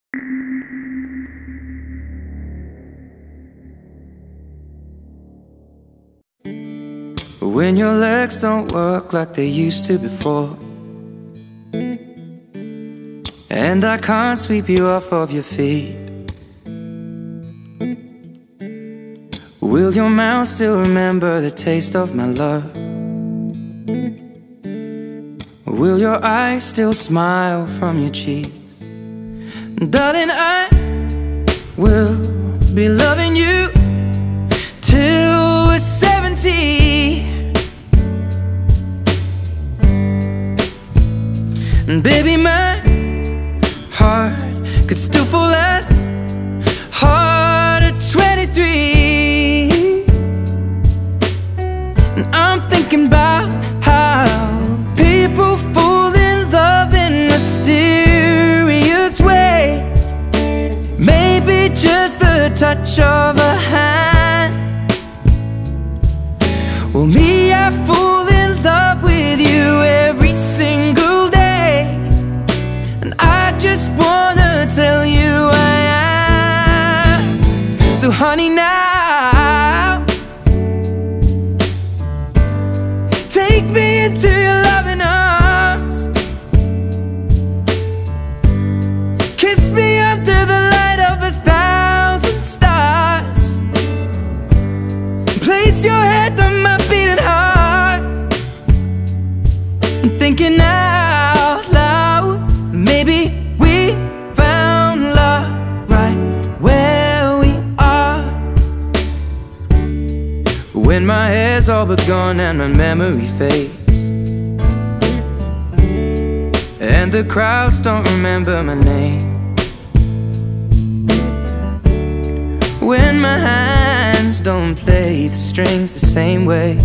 When your legs don't work like they used to before, and I can't sweep you off of your feet, will your mouth still remember the taste of my love? Will your eyes still smile from your cheeks? Darling, I will be loving you till we're 70. And baby, my heart could still fall as hard at 23. And I'm thinking about how people fall in love in mysterious ways. Maybe just the touch of a hand. Well, me, I fall in love with you every single day. And I just wanna tell you I am. So honey, now take me into your loving arms. Kiss me under the light of 1,000 stars. Place your head on my beating heart. I'm thinking out loud, maybe we found love right where we are. When my hair's all but gone and my memory fades, and the crowds don't remember my name, when my hands don't play the strings the same way,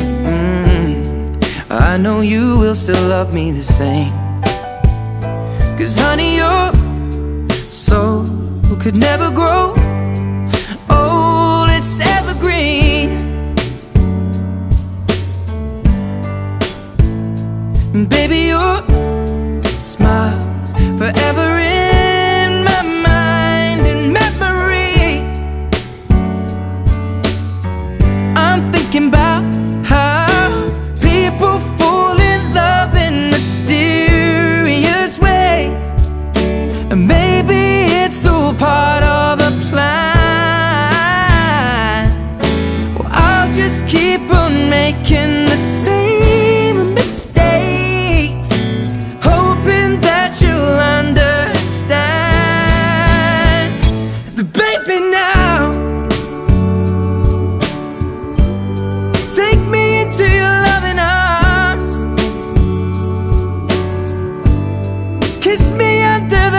I know you will still love me the same. 'Cause honey, your soul could never grow old, it's evergreen. And baby, your smile's forever in my mind and memory. I'm thinking about how people fall in love in mysterious ways. And maybe it's all part of a plan. Well, I'll just keep on making the same mistakes, hoping that you'll understand. But baby, now take me into your loving arms. Kiss me under